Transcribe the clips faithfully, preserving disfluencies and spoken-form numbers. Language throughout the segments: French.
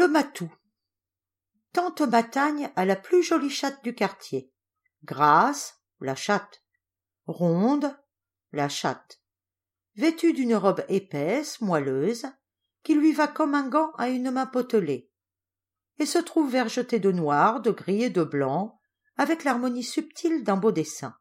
Le matou. Tante Matagne a la plus jolie chatte du quartier. Grasse, la chatte. Ronde, la chatte. Vêtue d'une robe épaisse, moelleuse, qui lui va comme un gant à une main potelée, et se trouve vergetée de noir, de gris et de blanc, avec l'harmonie subtile d'un beau dessin.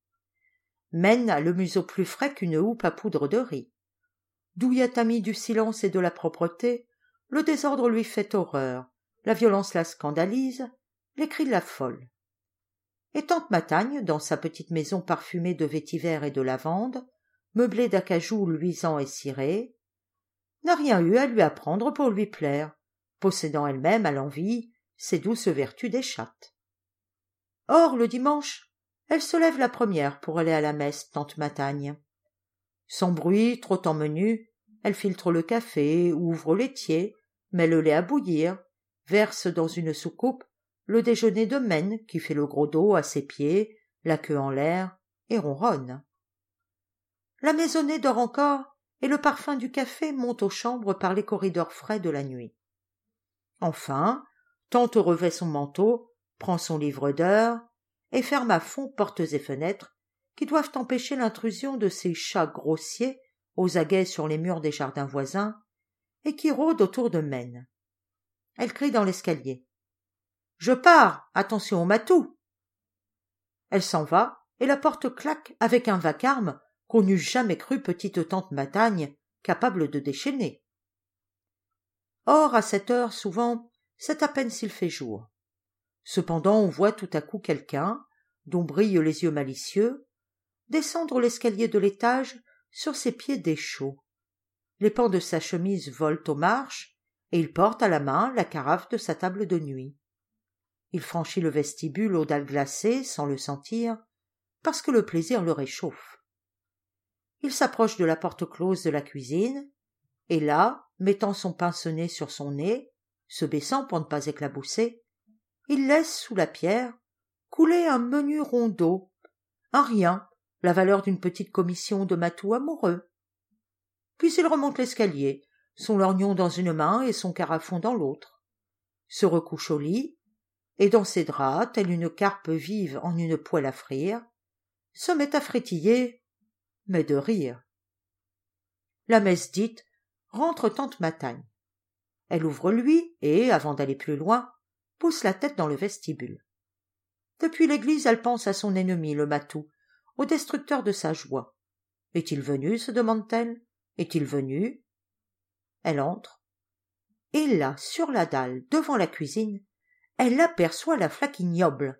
Mène a le museau plus frais qu'une houppe à poudre de riz. Douillet ami du silence et de la propreté, le désordre lui fait horreur, la violence la scandalise, les cris l'affolent. Et tante Matagne, dans sa petite maison parfumée de vétiver et de lavande, meublée d'acajou luisant et ciré, n'a rien eu à lui apprendre pour lui plaire, possédant elle-même à l'envi ces douces vertus des chattes. Or, le dimanche, elle se lève la première pour aller à la messe, tante Matagne. Sans bruit, trottant menu, elle filtre le café, ouvre au laitier, met le lait à bouillir, verse dans une soucoupe le déjeuner de Mène qui fait le gros dos à ses pieds, la queue en l'air, et ronronne. La maisonnée dort encore, et le parfum du café monte aux chambres par les corridors frais de la nuit. Enfin, tante revêt son manteau, prend son livre d'heures, et ferme à fond portes et fenêtres qui doivent empêcher l'intrusion de ces chats grossiers aux aguets sur les murs des jardins voisins et qui rôdent autour de Mène. Elle crie dans l'escalier. « Je pars, attention au matou !» Elle s'en va, et la porte claque avec un vacarme qu'on n'eût jamais cru petite tante Matagne capable de déchaîner. Or, à cette heure, souvent, c'est à peine s'il fait jour. Cependant, on voit tout à coup quelqu'un, dont brillent les yeux malicieux, descendre l'escalier de l'étage sur ses pieds déchauds. Les pans de sa chemise volent aux marches, et il porte à la main la carafe de sa table de nuit. Il franchit le vestibule aux dalles glacées sans le sentir, parce que le plaisir le réchauffe. Il s'approche de la porte close de la cuisine, et là, mettant son pince-nez sur son nez, se baissant pour ne pas éclabousser, il laisse sous la pierre couler un menu rond d'eau, un rien, la valeur d'une petite commission de matou amoureux. Puis il remonte l'escalier, son lorgnon dans une main et son carafon dans l'autre, se recouche au lit, et dans ses draps, telle une carpe vive en une poêle à frire, se met à frétiller, mais de rire. La messe dite, rentre tante Matagne. Elle ouvre lui et, avant d'aller plus loin, pousse la tête dans le vestibule. Depuis l'église, elle pense à son ennemi, le matou, au destructeur de sa joie. Est-il venu, se demande-t-elle? Est-il venu? Elle entre. Et là, sur la dalle, devant la cuisine, elle aperçoit la flaque ignoble.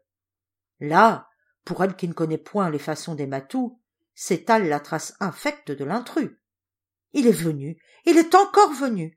Là, pour elle qui ne connaît point les façons des matous, s'étale la trace infecte de l'intrus. Il est venu, il est encore venu.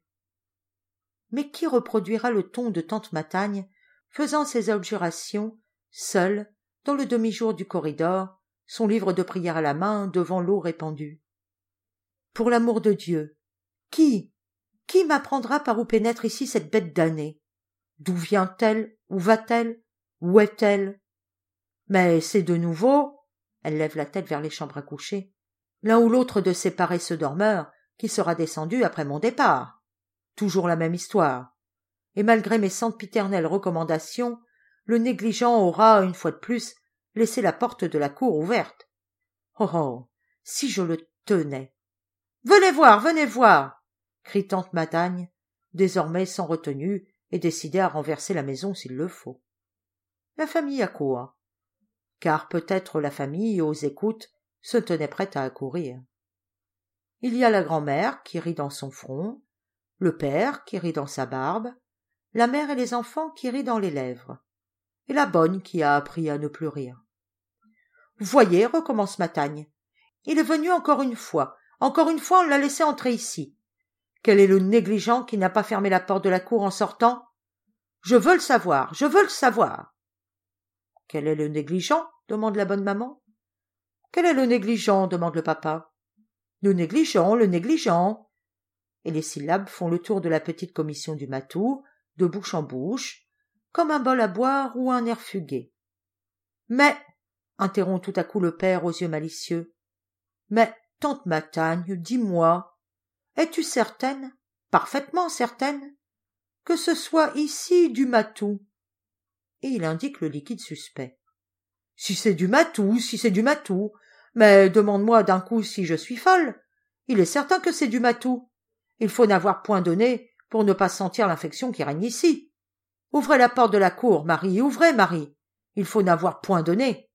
Mais qui reproduira le ton de tante Matagne, faisant ses abjurations, seule, dans le demi-jour du corridor, son livre de prière à la main, devant l'eau répandue? Pour l'amour de Dieu, qui, qui m'apprendra par où pénètre ici cette bête damnée? D'où vient-elle? Où va-t-elle? Où est-elle? Mais c'est de nouveau, elle lève la tête vers les chambres à coucher, l'un ou l'autre de ces paresseux dormeurs qui sera descendu après mon départ. Toujours la même histoire. Et malgré mes sempiternelles recommandations, le négligent aura, une fois de plus, laissé la porte de la cour ouverte. Oh oh, si je le tenais! Venez voir, venez voir! Crie tante Matagne, désormais sans retenue et décidée à renverser la maison s'il le faut. La famille accourt, car peut-être la famille, aux écoutes, se tenait prête à accourir. Il y a la grand-mère qui rit dans son front, le père qui rit dans sa barbe, la mère et les enfants qui rient dans les lèvres, et la bonne qui a appris à ne plus rire. « Voyez, recommence Matagne, il est venu encore une fois, encore une fois on l'a laissé entrer ici. Quel est le négligent qui n'a pas fermé la porte de la cour en sortant? Je veux le savoir, je veux le savoir. » « Quel est le négligent? Demande la bonne maman. « Quel est le négligent? Demande le papa. « Le négligent, le négligent. » Et les syllabes font le tour de la petite commission du matou, de bouche en bouche, comme un bol à boire ou un air fugué. « Mais, interrompt tout à coup le père aux yeux malicieux, mais, tante Matagne, dis-moi, es-tu certaine, parfaitement certaine, que ce soit ici du matou. Et il indique le liquide suspect. Si c'est du matou, si c'est du matou, mais demande-moi d'un coup si je suis folle. Il est certain que c'est du matou. Il faut n'avoir point donné pour ne pas sentir l'infection qui règne ici. Ouvrez la porte de la cour, Marie, ouvrez, Marie. Il faut n'avoir point donné.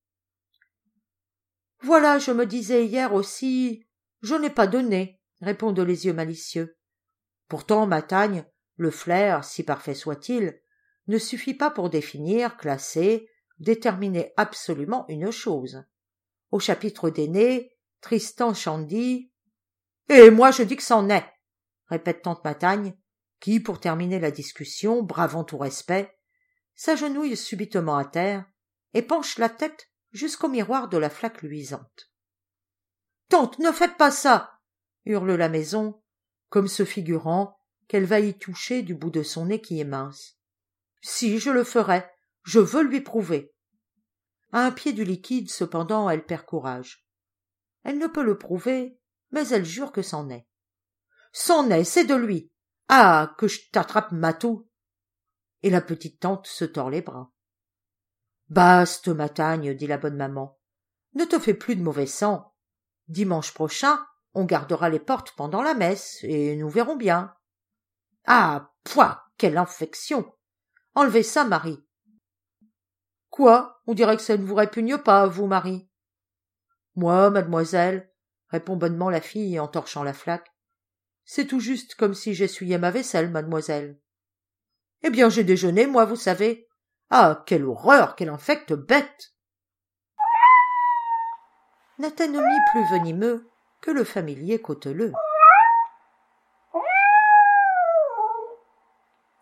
Voilà, je me disais hier aussi, je n'ai pas donné, répondent les yeux malicieux. Pourtant, Matagne, le flair, si parfait soit-il, ne suffit pas pour définir, classer, déterminer absolument une chose. Au chapitre des nez, Tristan Shandy. Et moi je dis que c'en est, répète tante Matagne, qui, pour terminer la discussion, bravant tout respect, s'agenouille subitement à terre et penche la tête jusqu'au miroir de la flaque luisante. Tante, ne faites pas ça, hurle la maison, comme se figurant qu'elle va y toucher du bout de son nez qui est mince. Si, je le ferai, je veux lui prouver. À un pied du liquide, cependant, elle perd courage. Elle ne peut le prouver, mais elle jure que c'en est. C'en est, c'est de lui. Ah, que je t'attrape, matou. Et la petite tante se tord les bras. Baste, Matagne, dit la bonne maman. Ne te fais plus de mauvais sang. Dimanche prochain, on gardera les portes pendant la messe, et nous verrons bien. Ah, pouah, quelle infection! Enlevez ça, Marie. Quoi? On dirait que ça ne vous répugne pas, vous, Marie. Moi, mademoiselle, répond bonnement la fille en torchant la flaque. C'est tout juste comme si j'essuyais ma vaisselle, mademoiselle. Eh bien, j'ai déjeuné, moi, vous savez. Ah, quelle horreur, quelle infecte bête! N'atteint plus venimeux que le familier cauteleux.